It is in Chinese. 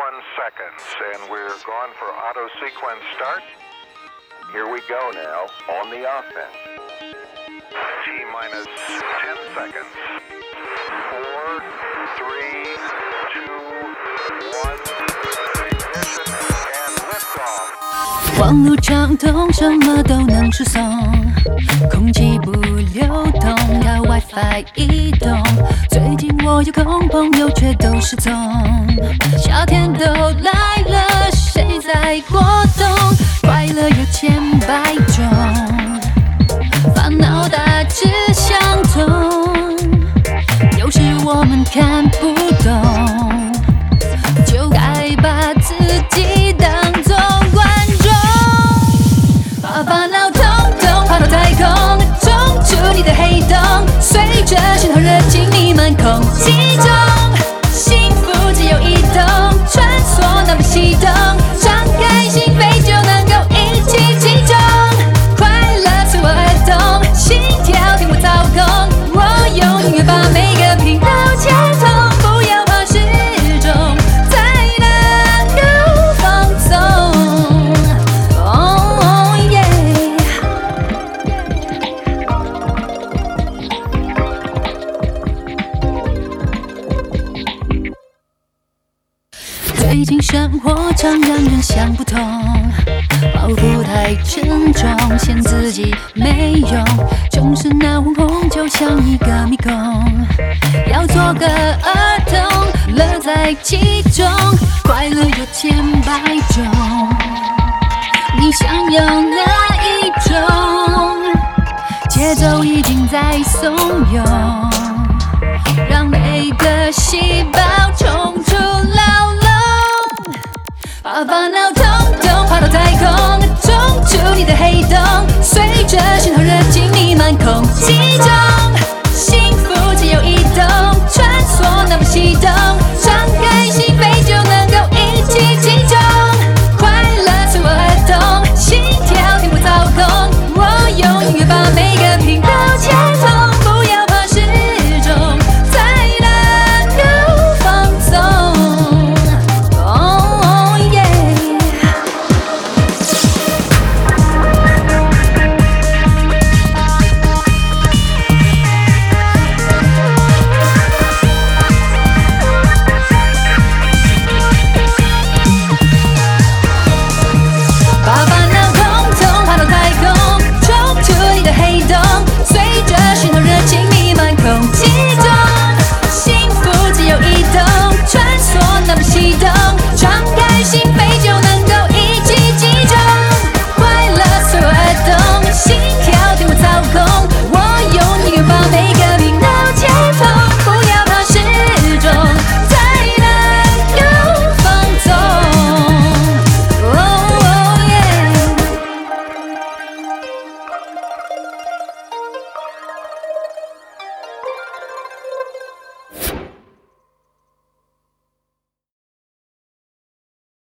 seconds, and we're going for auto sequence start. Here we go now, on the offense. T-minus 10 seconds. 4, 3, 2, 1, ignition, and liftoff. 网路畅通，什么都能输送，空气不流动，靠 WiFi 移动。最近我有空，朋友却都失踪。夏天都来了，谁在过冬？快乐有千百种，烦恼大致相同。有时我们看不懂，就该把自己当作观众，把烦恼统统抛到太空，冲出你的黑洞，随着讯号热情弥漫空气中，幸福只有移动，穿梭脑部系统，张开心扉就能够一起启动，快乐随我而动，心跳听我操控，我用音乐把每个频道接通，不要怕失重，才能够放松。Oh yeah。最近生活常让人想不通，包袱太沉重，嫌自己没用，终身闹哄哄，就像一个迷宫，要做个儿童，乐在其中，快乐有千百种，你想要哪一种？节奏已经在怂恿，让每个细胞冲出牢笼，把烦恼统统抛到太空，冲出你的黑洞，随着讯号热情弥漫空气中，幸